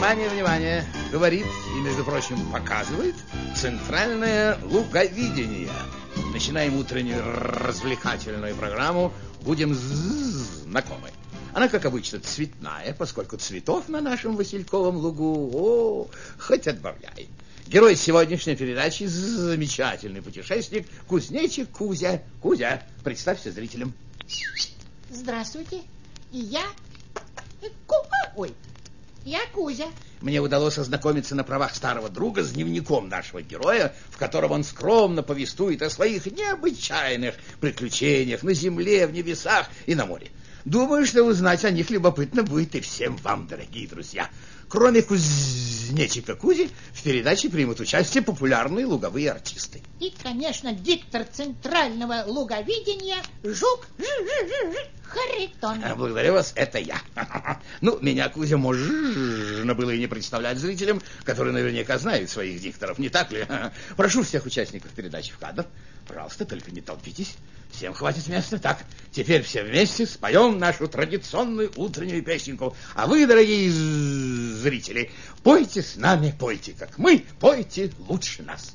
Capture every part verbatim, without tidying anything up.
Внимание, внимание. Говорит и, между прочим, показывает центральное луговидение. Начинаем утреннюю развлекательную программу. Будем знакомы. Она, как обычно, цветная, поскольку цветов на нашем Васильковом лугу, о, хоть отбавляй. Герой сегодняшней передачи — замечательный путешественник кузнечик Кузя. Кузя, представься зрителям. Здравствуйте. И я... Ой, я Кузя. Мне удалось ознакомиться на правах старого друга с дневником нашего героя, в котором он скромно повествует о своих необычайных приключениях на земле, в небесах и на море. Думаю, что узнать о них любопытно будет и всем вам, дорогие друзья. Кроме кузнечика Кузи, в передаче примут участие популярные луговые артисты. И, конечно, диктор центрального луговидения Жук Харитон. Благодарю вас, это я. Ну, меня, Кузя, можно было и не представлять зрителям, которые наверняка знают своих дикторов, не так ли? Прошу всех участников передачи в кадр. Пожалуйста, только не толпитесь. Всем хватит места. Так, теперь все вместе споем нашу традиционную утреннюю песенку. А вы, дорогие зрители, пойте с нами, пойте, как мы, пойте лучше нас.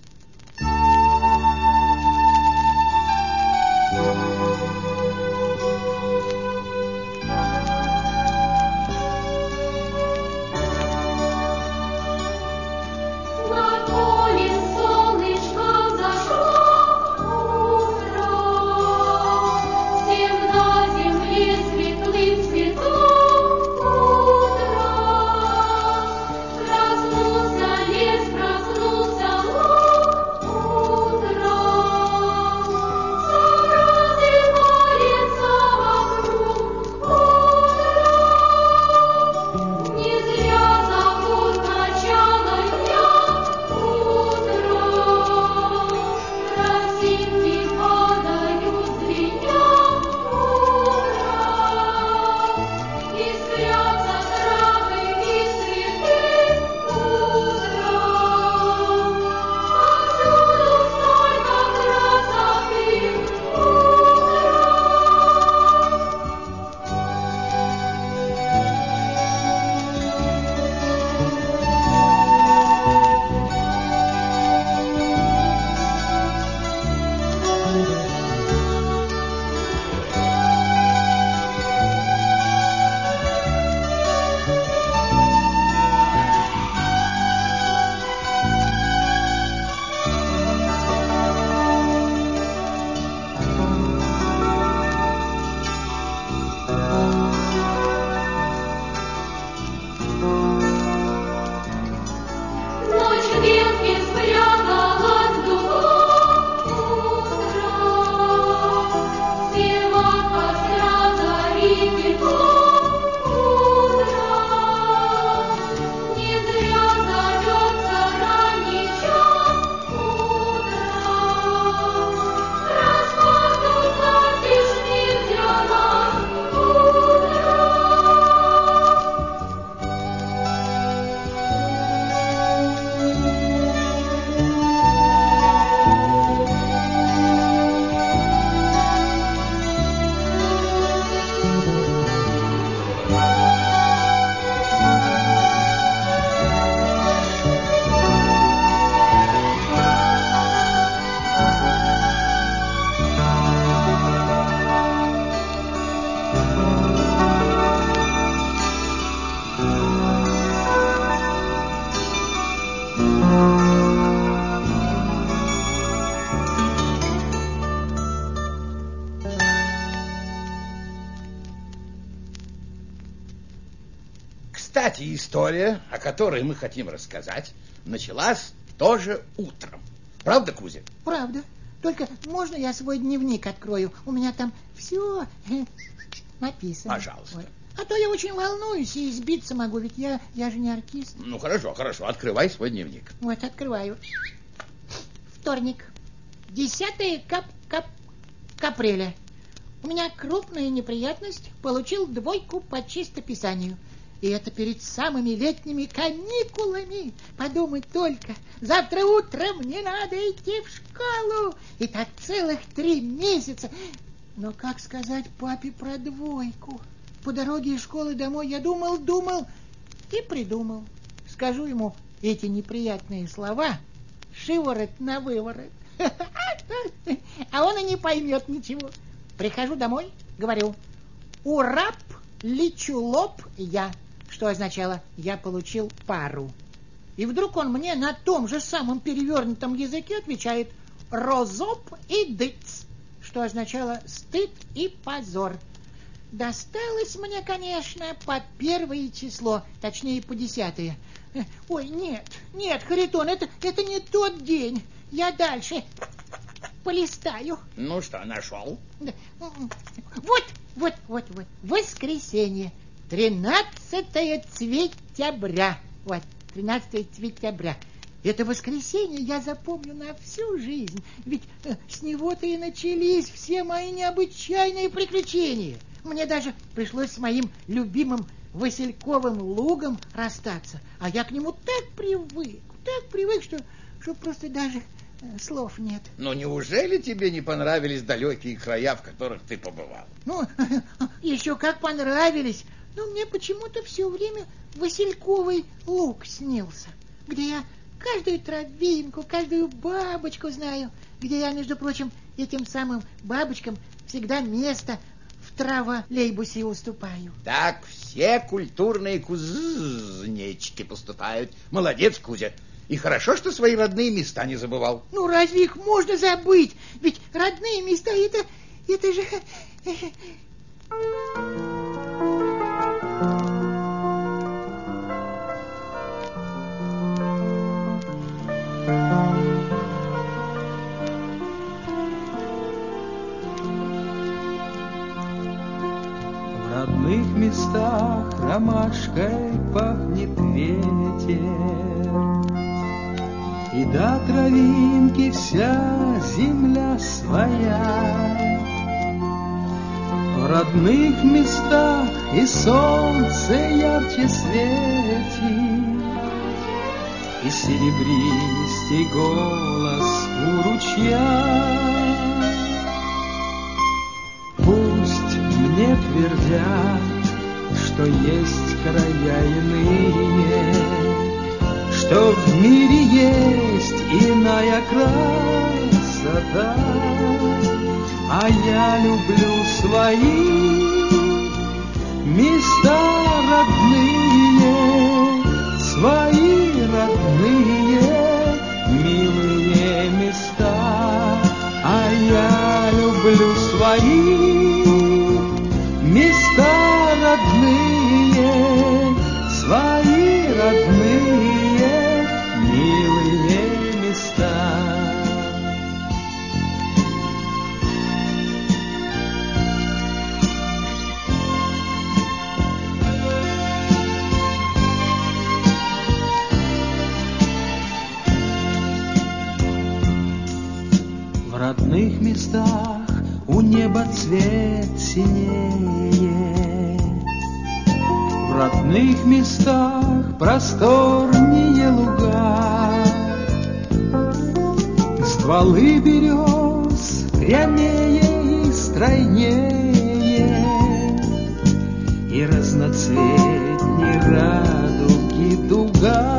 Кстати, история, о которой мы хотим рассказать, началась тоже утром. Правда, Кузя? Правда. Только можно я свой дневник открою? У меня там все написано. Пожалуйста. Вот. А то я очень волнуюсь и избиться могу, ведь я, я же не артист. Ну, хорошо, хорошо. Открывай свой дневник. Вот, открываю. Вторник. десятое кап, кап, апреля. У меня крупная неприятность. Получил двойку по чистописанию. И это перед самыми летними каникулами. Подумать только. Завтра утром мне надо идти в школу. И так целых три месяца. Но как сказать папе про двойку? По дороге из школы домой я думал, думал и придумал. скажу ему эти неприятные слова, шиворот на выворот, а он и не поймет ничего. Прихожу домой, говорю: урап, лечу лоб я, что означало: я получил пару. И вдруг он мне на том же самом перевернутом языке отвечает: розоп и дыц, что означало: стыд и позор. Досталось мне, конечно, по первое число, точнее по десятое. Ой, нет, нет, Харитон, это, это не тот день. Я дальше полистаю. Ну что, нашел? Вот, вот, вот, вот. Воскресенье. тринадцатое цветября. Вот, тринадцатое цветября. Это воскресенье я запомню на всю жизнь. Ведь э, с него-то и начались все мои необычайные приключения. Мне даже пришлось с моим любимым Васильковым лугом расстаться. А я к нему так привык, так привык, что, что просто даже э, слов нет. Но неужели тебе не понравились далекие края, в которых ты побывал? Ну, еще как понравились. Но мне почему-то все время Васильковый луг снился, где я каждую травинку, каждую бабочку знаю, где я, между прочим, этим самым бабочкам всегда место в траволейбусе уступаю. Так все культурные кузнечики поступают. Молодец, Кузя. И хорошо, что свои родные места не забывал. Ну, разве их можно забыть? Ведь родные места — это... это же... В родных местах ромашкой пахнет ветер, и до травинки вся земля своя. В родных местах и солнце ярче светит, и серебристый голос у ручья. Пусть мне твердят, что есть края иные, что в мире есть иная красота, а я люблю свои места родные, свои родные, милые места, а я люблю свои места родные, свои родные, милые места. В родных местах у неба цвет синее, в родных местах просторнее луга, стволы берез прямее и стройнее, и разноцветней радуги дуга.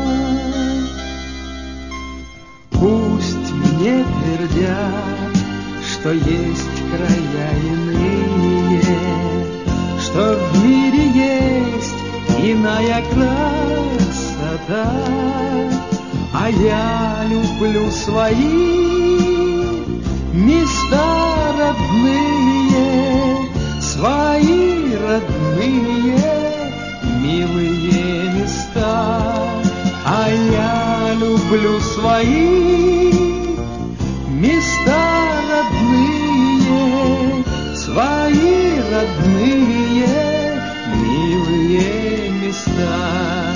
Пусть мне твердят, что есть края иные, что в мире есть иная красота, а я люблю свои места родные, свои родные, милые места, а я люблю свои места родные, свои родные, милые места.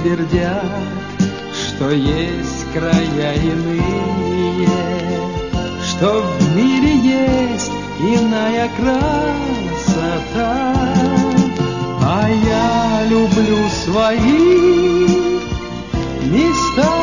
твердят, что есть края иные, что в мире есть иная красота. А я люблю свои места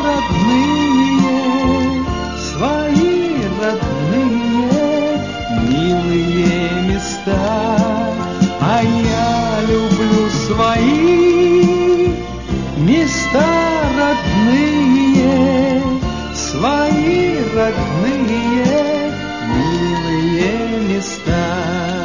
родные, свои родные, милые места. А я люблю свои места родные, свои родные, милые места.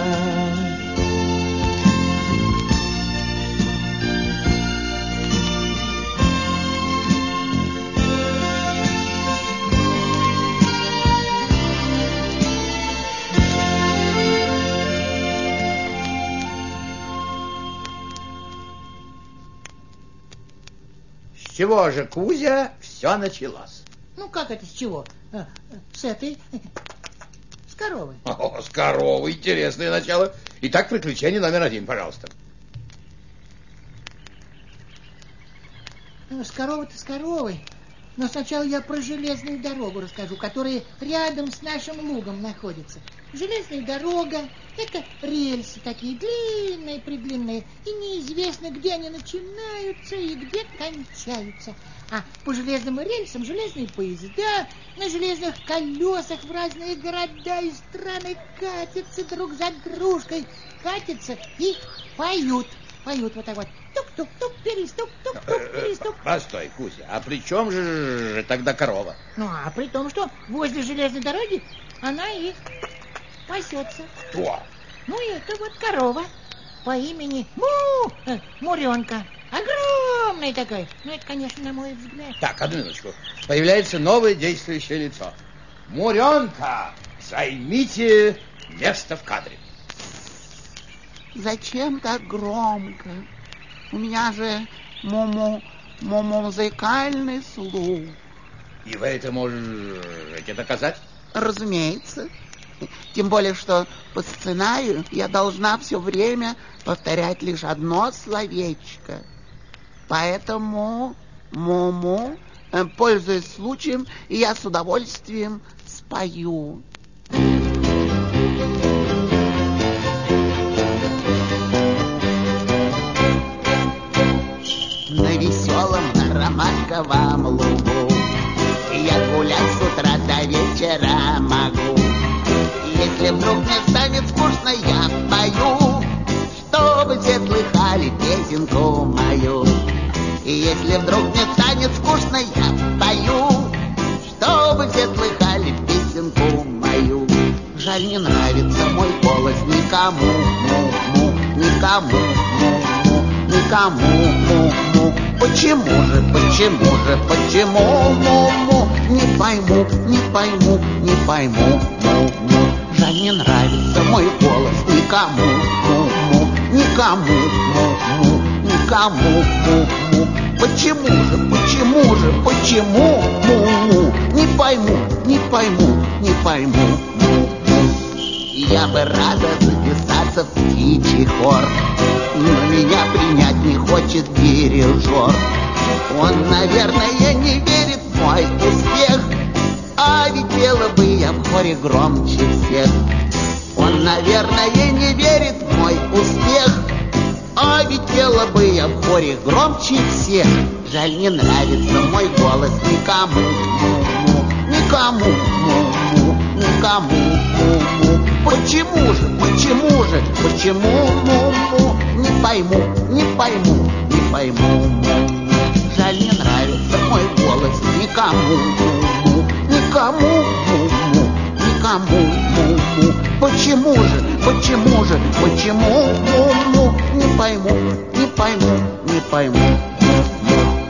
С чего же, Кузя, все началось? Ну, как это с чего? А, с этой... С коровы. О, с коровы. Интересное начало. Итак, приключение номер один, пожалуйста. Ну, с коровой-то с коровой. Но сначала я про железную дорогу расскажу, которая рядом с нашим лугом находится. Железная дорога — это рельсы такие длинные-предлинные, и неизвестно, где они начинаются и где кончаются. А по железным рельсам железные поезда на железных колесах в разные города и страны катятся друг за дружкой, катятся и поют. Поют вот так вот. Тук-тук-тук, перестук, тук-тук, перестук. Постой, Кузя, а при чем же тогда корова? Ну, а при том, что возле железной дороги она и пасется. Кто? Ну, это вот корова по имени Му, э, Муренка. Огромный такой. Ну, это, конечно, на мой взгляд. Так, одну минуточку. Появляется новое действующее лицо. Муренка, займите место в кадре. Зачем так громко? У меня же муму, мумузыкальный слух. И вы это можете доказать? Разумеется. Тем более, что по сценарию я должна все время повторять лишь одно словечко. Поэтому, муму, пользуясь случаем, я с удовольствием спою. На веселом, на ромашковом лугу я гулять с утра до вечера могу. Если вдруг мне станет скучно, я пою, чтобы все слыхали песенку мою. И если вдруг мне станет скучно, я пою, чтобы все слыхали песенку мою. Жаль, не нравится мой голос никому, му-му, никому, му-му, никому, му-му. Почему же, почему же, почему, му-му? Не пойму, не пойму, не пойму, му-му. Жаль, не нравится мой голос никому, му-му, никому, му-му, никому, му-му. Почему же, почему же, почему, му-му? Не пойму, не пойму, не пойму, му-му. Я бы рада записаться в птичий хор, но меня принять не хочет дирижер. Он, наверное, не верит в мой успех, а ведь пела бы я в хоре громче всех. Он, наверное, не верит в мой успех, а ведь пела бы я в хоре громче всех. Жаль, не нравится мой голос никому, му-му, никому, му-му, никому, му-му. Почему же, почему же, почему, му-му? Не пойму, не пойму, не пойму, му-му. Жаль, не нравится мой голос никому, му-му, никому, му-му, никому, му-му. Почему же, почему же, почему, му-му? Не пойму, не пойму, не пойму, му-му.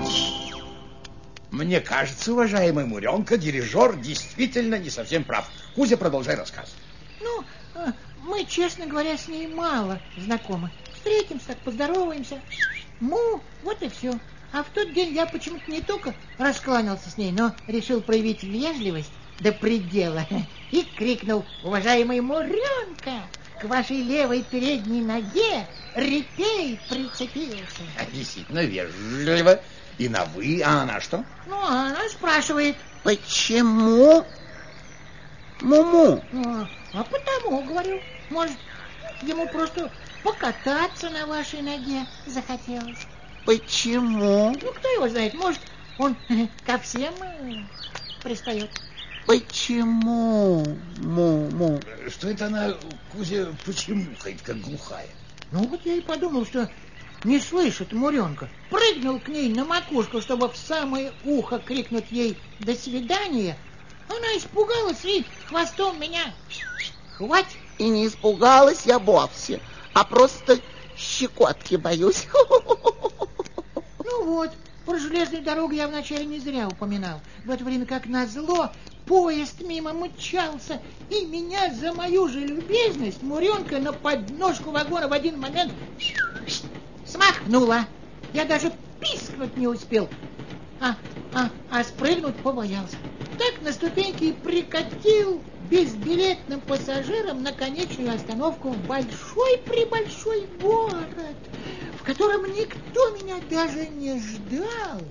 Мне кажется, уважаемый Муренка, дирижер действительно не совсем прав. Кузя, продолжай рассказ. Ну, мы, честно говоря, с ней мало знакомы. Встретимся, так поздороваемся. Ну, вот и все. А в тот день я почему-то не только раскланялся с ней, но решил проявить вежливость до предела и крикнул: уважаемый Муренка, к вашей левой передней ноге репей прицепился. А, действительно вежливо. И на «вы», а она что? Ну, а она спрашивает. Почему? Муму. А, а потому, говорю, может, ему просто покататься на вашей ноге захотелось. Почему? Ну, кто его знает, может, он ко всем пристает. Почему? Му-му. Что это она, Кузя, почему-кает, как глухая? Ну, вот я и подумал, что не слышит Муренка. Прыгнул к ней на макушку, чтобы в самое ухо крикнуть ей «до свидания». Она испугалась и хвостом меня хвать. И не испугалась я вовсе, а просто щекотки боюсь. Ну вот, про железную дорогу я вначале не зря упоминал. В это время, как назло, поезд мимо мчался, и меня за мою же любезность Муренка на подножку вагона в один момент смахнула. Я даже пискнуть не успел, а, а, а спрыгнуть побоялся. Так на ступеньки и прикатил безбилетным пассажирам на конечную остановку в большой-пребольшой город, в котором никто меня даже не ждал.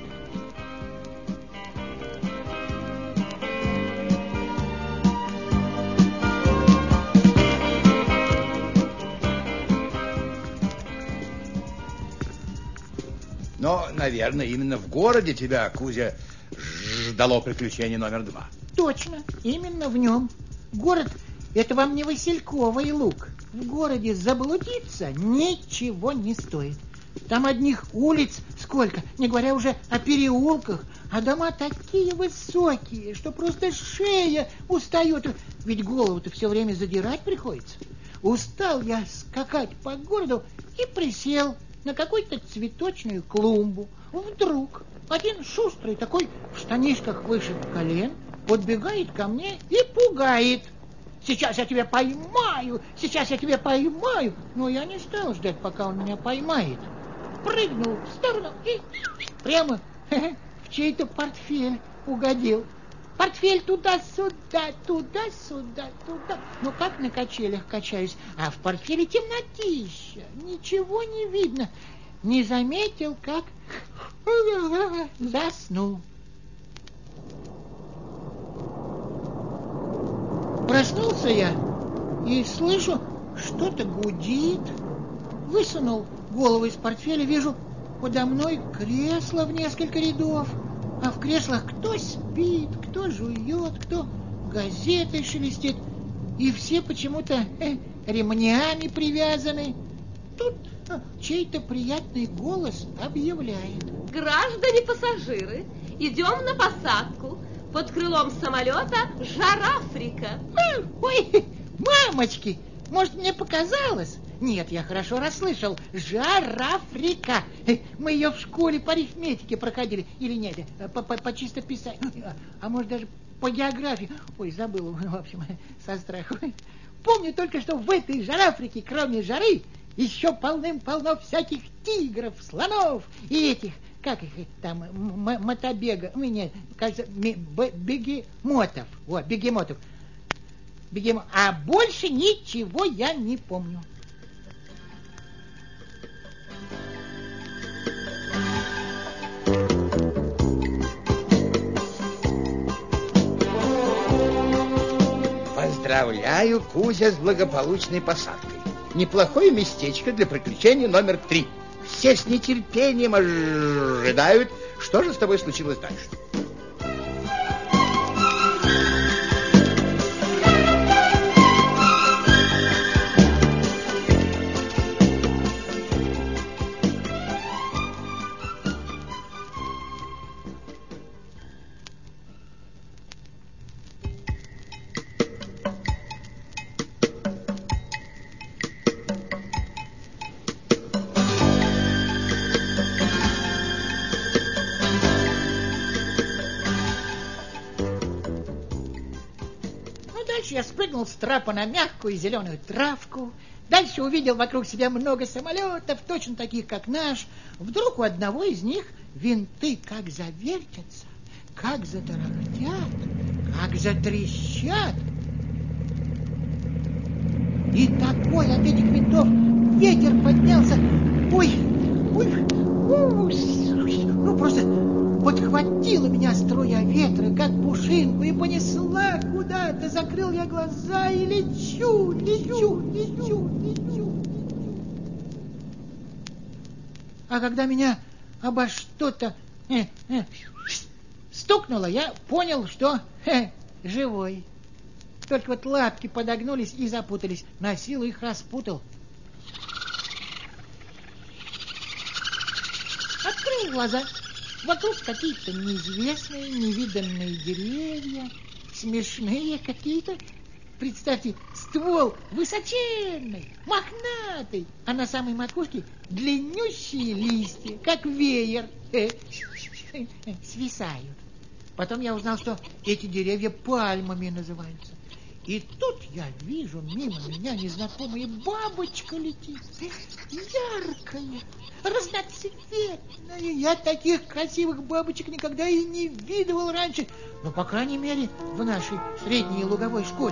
Но, наверное, именно в городе тебя, Кузя, ждало приключение номер два. Точно, именно в нем. Город — это вам не Васильковый Луг. В городе заблудиться ничего не стоит. Там одних улиц сколько, не говоря уже о переулках, а дома такие высокие, что просто шея устает. Ведь голову-то все время задирать приходится. Устал я скакать по городу и присел на какую-то цветочную клумбу. Вдруг один шустрый такой в штанишках выше колен подбегает ко мне и пугает. Сейчас я тебя поймаю, сейчас я тебя поймаю. Но я не стал ждать, пока он меня поймает. Прыгнул в сторону и прямо в чей-то портфель угодил. Портфель туда-сюда, туда-сюда, туда. Ну, как на качелях качаюсь, а в портфеле темнотища, ничего не видно. Не заметил, как заснул. Проснулся я и слышу, что-то гудит. Высунул голову из портфеля, вижу подо мной кресло в несколько рядов. А в креслах кто спит, кто жует, кто газетой шелестит. И все почему-то э, ремнями привязаны. Тут э, чей-то приятный голос объявляет. Граждане пассажиры, идем на посадку. Под крылом самолета Жар-Африка. Ой, мамочки, может, мне показалось? Нет, я хорошо расслышал. Жар-Африка. Мы ее в школе по арифметике проходили. Или нет, по, по, по чистописанию. А может, даже по географии. Ой, забыл, в общем, со страху. Помню только, что в этой Жар-Африке, кроме жары, еще полным-полно всяких тигров, слонов и этих, как их там, мотобега, нет, кажется, бегемотов. Вот, бегемотов. Бегемот. А больше ничего я не помню. Поздравляю, Кузя, с благополучной посадкой. Неплохое местечко для приключения номер три. Все с нетерпением ожидают, что же с тобой случилось дальше. Я спрыгнул с трапа на мягкую зеленую травку. Дальше увидел вокруг себя много самолетов, точно таких, как наш. Вдруг у одного из них винты как завертятся, как затарахтят, как затрещат. И такой от этих винтов ветер поднялся. Ой, ой, ой, ну просто подхватила меня струя ветра, как пушинку, и понесла куда-то. Закрыл я глаза и лечу, лечу, лечу, лечу. А когда меня обо что-то э, э, стукнуло, я понял, что э, живой. Только вот лапки подогнулись и запутались. На силу их распутал. Открыл глаза. Вокруг какие-то неизвестные, невиданные деревья, смешные какие-то. Представьте, ствол высоченный, мохнатый, а на самой макушке длиннющие листья, как веер, э, свисают. Потом я узнал, что эти деревья пальмами называются. И тут я вижу, мимо меня незнакомая бабочка летит, яркая, разноцветная. Я таких красивых бабочек никогда и не видывал раньше, ну, по крайней мере, в нашей средней луговой школе.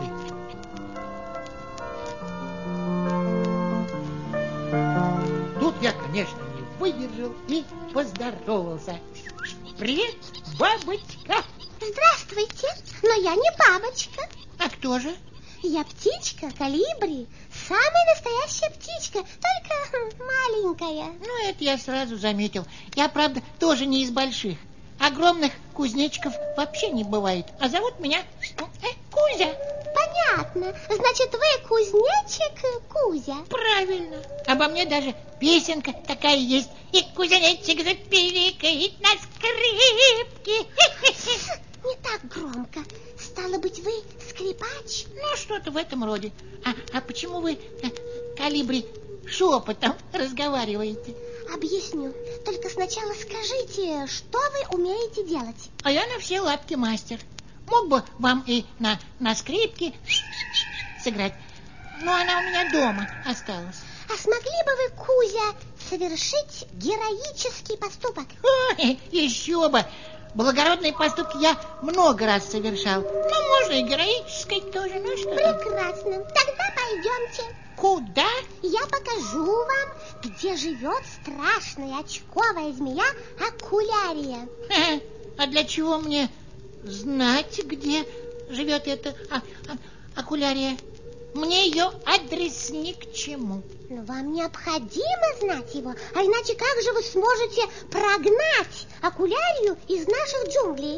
Тут я, конечно, не выдержал и поздоровался. Привет, бабочка. Здравствуйте, но я не бабочка. А кто же? Я птичка, колибри. Самая настоящая птичка, только маленькая. Ну, это я сразу заметил. Я, правда, тоже не из больших. Огромных кузнечиков вообще не бывает. А зовут меня э, Кузя. Понятно. Значит, вы кузнечик Кузя. Правильно. Обо мне даже песенка такая есть. И кузнечик запиликает на скрипке. Не так громко. Стало быть, вы скрипач? Ну, что-то в этом роде. А, а почему вы, э, колибри, шепотом разговариваете? Объясню. Только сначала скажите, что вы умеете делать? А я на все лапки мастер. Мог бы вам и на, на скрипке сыграть, но она у меня дома осталась. А смогли бы вы, Кузя, совершить героический поступок? Ой, еще бы! Благородные поступки я много раз совершал. Ну, можно и героической тоже, ну что? Прекрасно. Тогда пойдемте. Куда? Я покажу вам, где живет страшная очковая змея Окулярия. А, а для чего мне знать, где живет эта а, а, Окулярия? Мне ее адрес ни к чему. Но вам необходимо знать его, а иначе как же вы сможете прогнать Окулярию из наших джунглей?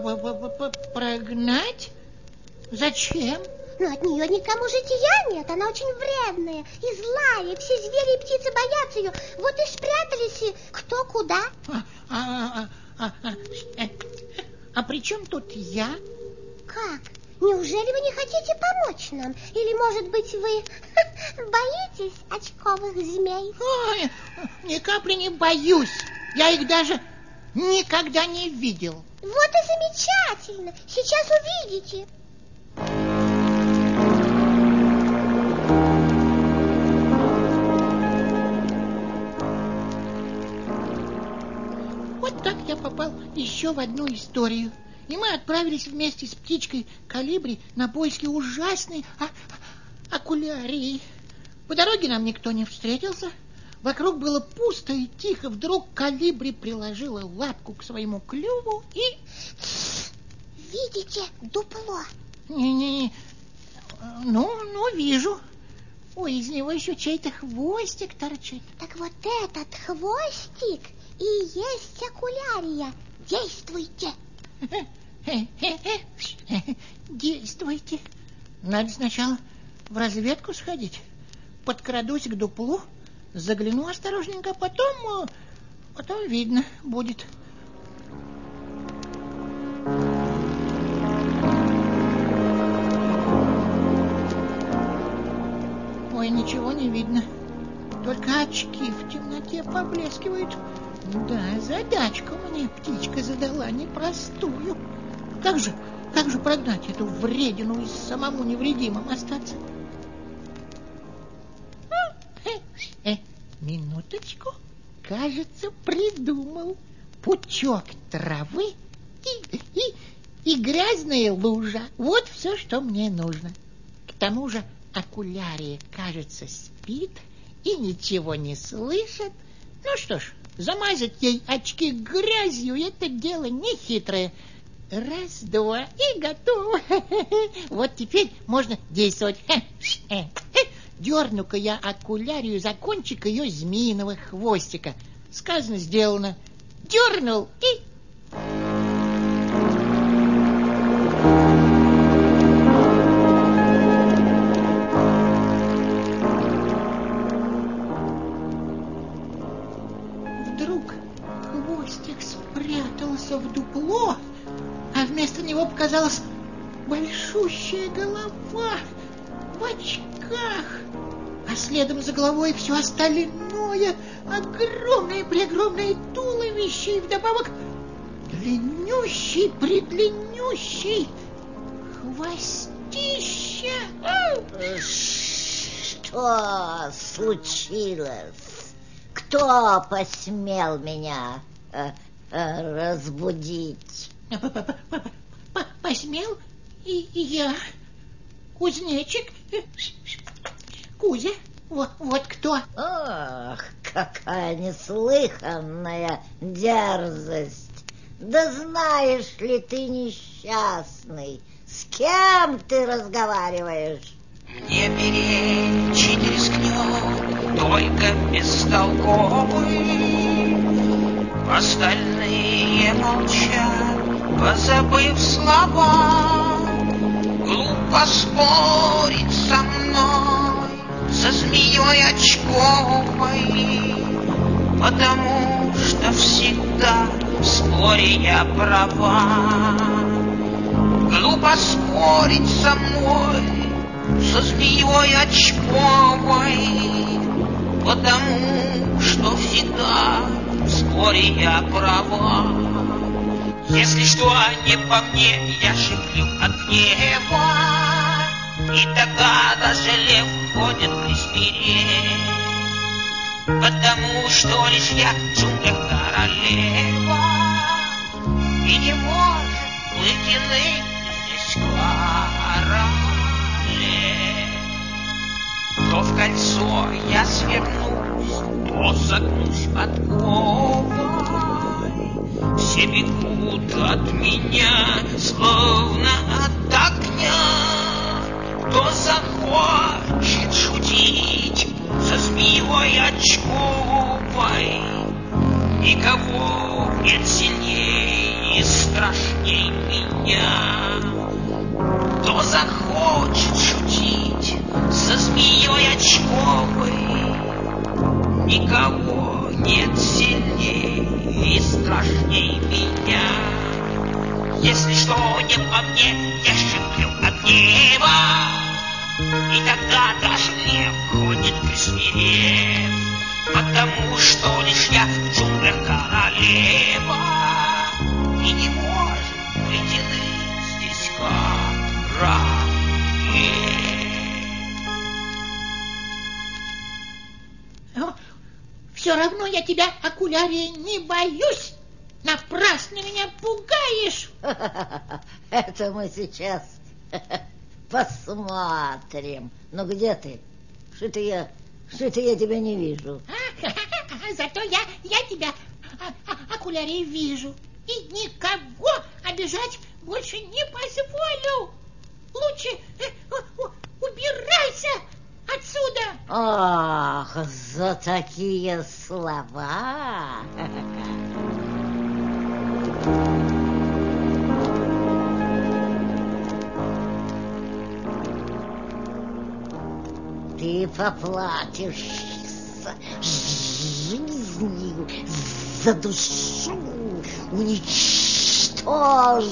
Прогнать? Зачем? Но от нее никому жития нет, она очень вредная и злая, все звери и птицы боятся ее, вот и спрятались кто куда. А, а, а, а, а, а при чем тут я? Как? Неужели вы не хотите помочь нам? Или, может быть, вы боитесь очковых змей? Ой, ни капли не боюсь. Я их даже никогда не видел. Вот и замечательно. Сейчас увидите. Вот так я попал еще в одну историю. И мы отправились вместе с птичкой Колибри на поиски ужасной а, а, Окулярии. По дороге нам никто не встретился. Вокруг было пусто и тихо. Вдруг Колибри приложила лапку к своему клюву и... Видите дупло? Не-не-не. Ну, ну, вижу. Ой, из него еще чей-то хвостик торчит. Так вот этот хвостик и есть Окулярия. Действуйте. Действуйте. Надо сначала в разведку сходить. Подкрадусь к дуплу, загляну осторожненько, потом, потом видно будет. Ой, ничего не видно. Только очки в темноте поблескивают. Да, задачку мне птичка задала непростую. Как же, как же прогнать эту вредину и самому невредимым остаться? Э, э, минуточку. Кажется, придумал. Пучок травы и, и, и грязная лужа. Вот все, что мне нужно. К тому же окулярия, кажется, спит и ничего не слышит. Ну что ж, замазать ей очки грязью — это дело нехитрое. Раз, два, и готово. Вот теперь можно действовать. Дерну-ка я окулярию за кончик ее змеиного хвостика. Сказано, сделано. Дернул и... Вдруг хвостик спрятался в дупло, а вместо него показалась большущая голова в очках, а следом за головой все остальное, огромное-преогромное туловище и вдобавок длиннющий-предлиннющий хвостище. Что случилось? Кто посмел меня э, э, разбудить? Посмел и я, кузнечик, Кузя, вот, вот кто. Ох, какая неслыханная дерзость! Да знаешь ли ты, несчастный, с кем ты разговариваешь? Мне перечить рискнет только бестолковый. Остальные молчат, позабыв слова. Глупо спорить со мной, со змеей очковой, потому что всегда в споре я права. Глупо спорить со мной, со змеей очковой, потому что всегда в споре я права. Если что не по мне, я шиплю от гнева, и тогда даже лев ходит присмирев, потому что лишь я в джунглях королева, и не может быть иным здесь королев. То в кольцо я свернусь, то загнусь подковой, все бегут от меня, словно от огня. Кто захочет шутить со змеей очковой, никого нет сильнее и страшней меня. Кто захочет шутить со змеей очковой, никого нет сильнее и страшней меня. Если что не по мне, я шиплю от гнева, и тогда даже лев ходит присмирев, потому что лишь я в джунглях королева, и не может быть иным здесь королев. Все равно я тебя, окулярия, не боюсь. Напрасно меня пугаешь. Это мы сейчас посмотрим. Ну где ты? Что-то я, что-то я тебя не вижу. Зато я, я тебя, окулярия, вижу. И никого обижать больше не позволю. Лучше убирайся отсюда. Ах, за такие слова. Ты поплатишь жизнью за душу, уничтожу.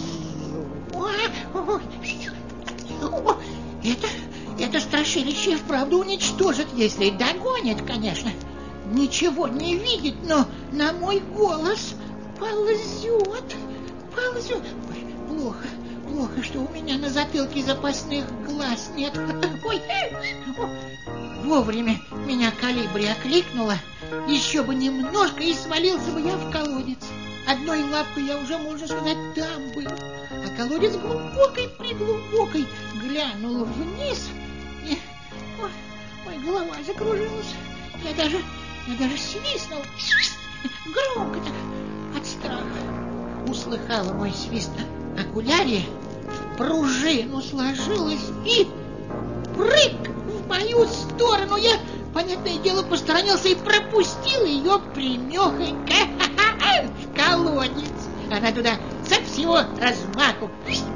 Это, это страшилище и вправду уничтожит, если догонит, конечно. Ничего не видит, но на мой голос ползет, ползет. Ой, плохо, плохо, что у меня на затылке запасных глаз нет. Ой, вовремя меня колибри окликнула. Еще бы немножко, и свалился бы я в колодец. Одной лапкой я уже, можно сказать, там был. А колодец глубокой-преглубокой. Глянул вниз Мне... Ой, ой, голова закружилась. Я даже, я даже свистнул. Громко так, от страха. Услыхала мой свист окулярия, пружину сложилась и прыг в мою сторону. Я, понятное дело, посторонился и пропустил ее примехонько в колодец. Она туда со всего размаху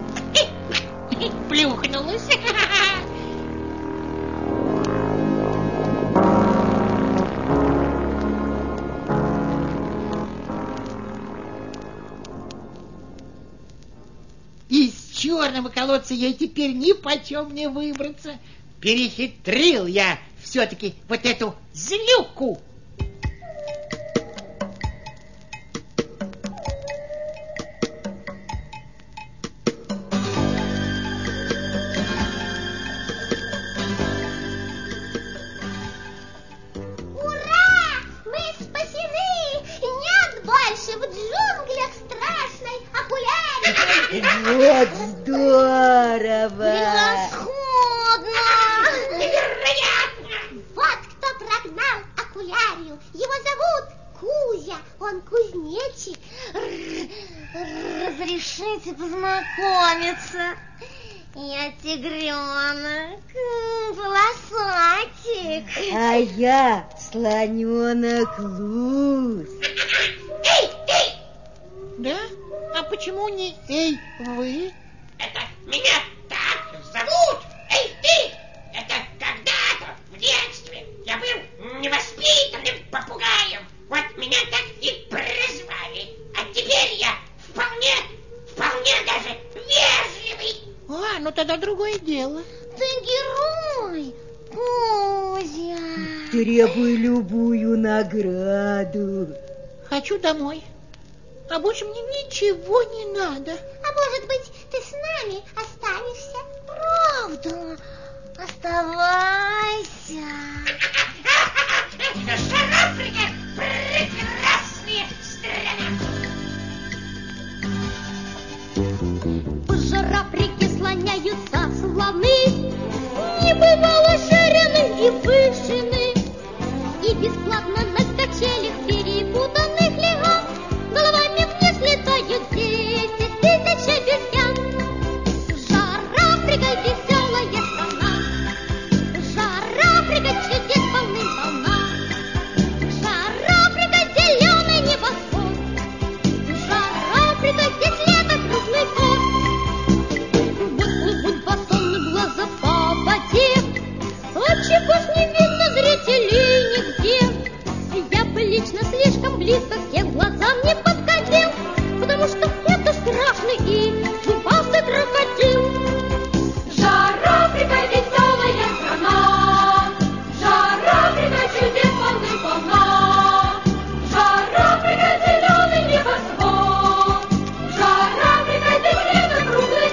плюхнулась. Из черного колодца ей теперь ни почем не выбраться. Перехитрил я все-таки вот эту злюку. Вот здорово! Превосходно! Невероятно! Вот кто прогнал окулярию. Его зовут Кузя. Он кузнечик. Разрешите познакомиться. Я тигренок, полосатик. А я слоненок Луз. Эй, эй! Да? А почему не эй вы? Это меня так зовут! Эй, ты! Это когда-то в детстве я был невоспитанным попугаем. Вот меня так и прозвали. А теперь я вполне, вполне даже вежливый. А, ну тогда другое дело. Ты герой, Кузя. Требуй любую награду. Хочу домой. А больше мне ничего не надо. А может быть, ты с нами останешься? Правда? Оставайся. Жар-Африка — прекрасная страна. По Жар-Африке слоняются слоны, небывало ширины и вышины, и бесплатно на качелях перепутанных легах головами вниз летают десять тысяч обезьян. Жар-Африка — веселая страна, Жар-Африка — чудес полным-полна, Жар-Африка — зеленый небосвод, Жар-Африка — здесь лето круглый год. Вот плывут бассонные глаза по воде, отчего ж не видно зрителей нигде. Я бы лично слишком близко к тем глазам не подходил, потому что это страшный и зубастый крокодил. Жар-Африка — веселая страна, Жар-Африка — чудес полным-полна, Жар-Африка — зеленый небосвод, Жар-Африка — здесь лето круглый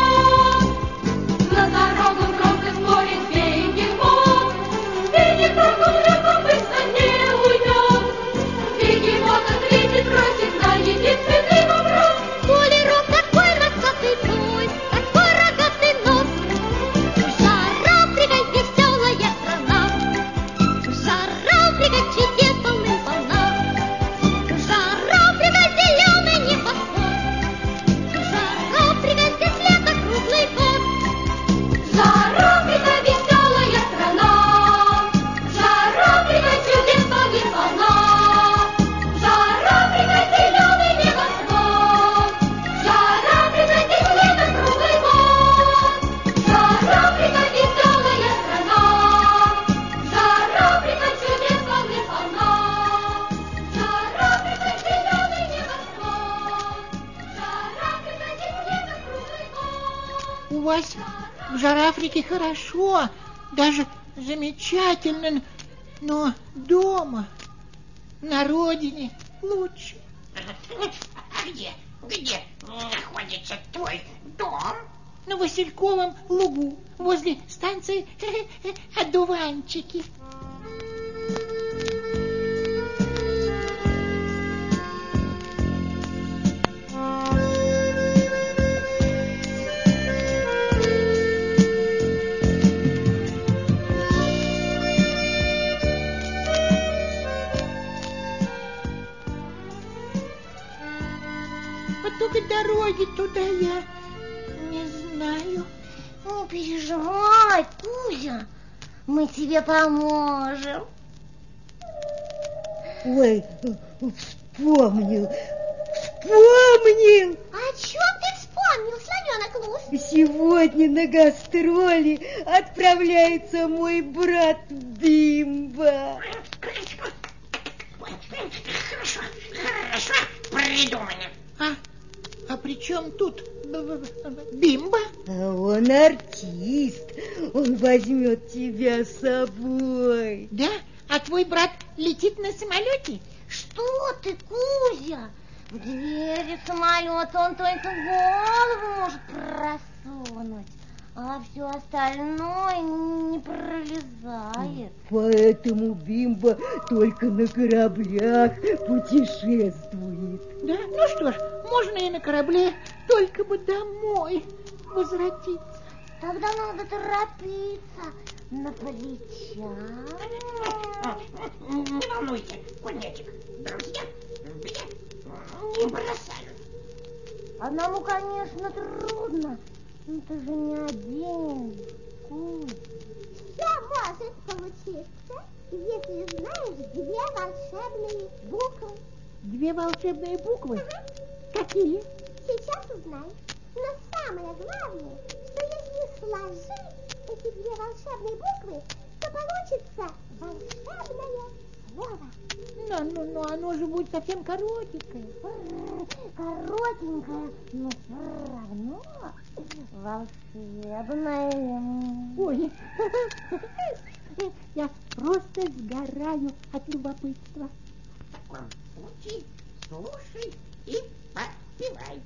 год. Над дорогом громко спорит бегемот, бегемот он легко быстро не уйдет. Бегемот ответит, бросит на единственный вопрос: Полиров, такой носатый твой, такой рогатый нос. Жар-Африка — веселая страна, Жар-Африка — чудес полным-полна, Жар-Африка — зеленый небосвод, Жар-Африка — здесь лето круглый год. Жар-Африка — веселая страна, Жар-Африка — чудес полным-полна, Жар-Африка — зеленый небосвод, Жар-Африка — здесь лето круглый год. Жар-Африка — веселая страна, Жар-Африка — чудес полным-полна, Жар-Африка — зеленый небосвод, Жар-Африка — здесь лето круглый год. У вас в Жар-Африке хорошо, даже замечательно, но дома, на родине лучше. А где, где находится твой дом? На Васильковом лугу, возле станции Одуванчики. только дороги туда я не знаю. Не переживай, Кузя, мы тебе поможем. Ой, вспомнил, вспомнил. О чем ты вспомнил, слоненок Луз? Сегодня на гастроли отправляется мой брат Бимба. Хорошо, хорошо придумано. А, а при чем тут Бимба? А он артист, он возьмет тебя с собой. Да? А твой брат летит на самолете? Что ты, Кузя? В двери самолета он только голову может просунуть, а все остальное не пролезает. Поэтому Бимба только на кораблях путешествует. Да? Ну что ж, можно и на корабле, только бы домой возвратиться. Тогда надо торопиться на плечах. Не волнуйся, кузнечик, друзья меня не бросают. Одному, конечно, трудно, но ты же не один, Кузя. Все может получиться, если знаешь две волшебные буквы. Две волшебные буквы? Угу. Какие? Сейчас узнаешь. Но самое главное, что если сложить эти две волшебные буквы, то получится волшебное слово. Ну, ну, ну, оно же будет совсем коротенькое. Коротенькое, но все равно волшебное. Ой, я просто сгораю от любопытства. Учи, слушай и подпевай.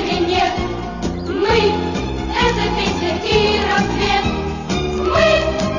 Мы — это песня и рассвет. Мы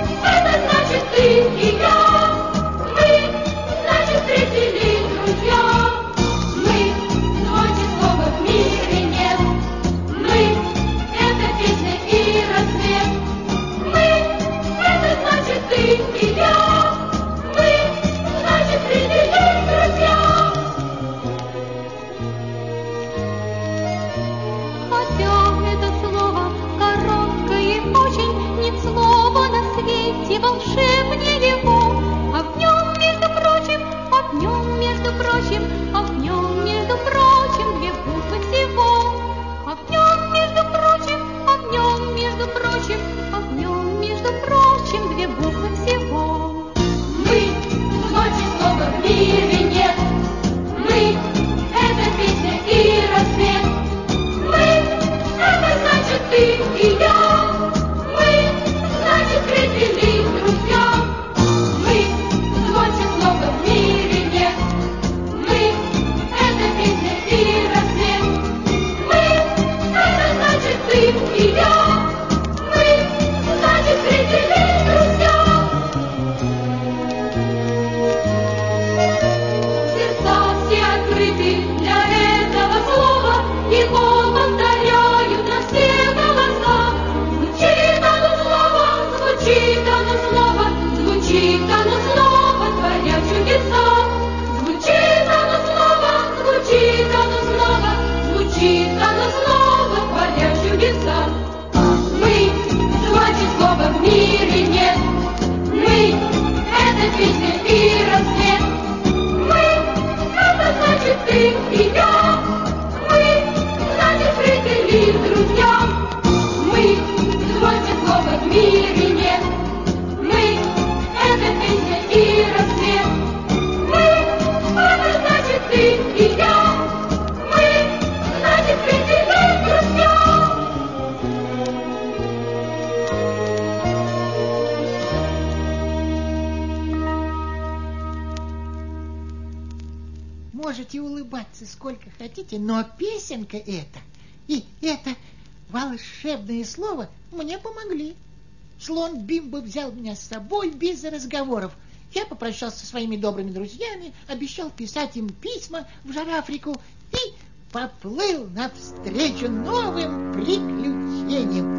можете улыбаться сколько хотите, но песенка эта и это волшебное слово мне помогли. Слон Бимбо взял меня с собой без разговоров. Я попрощался со своими добрыми друзьями, обещал писать им письма в Жар-Африку и поплыл навстречу новым приключениям.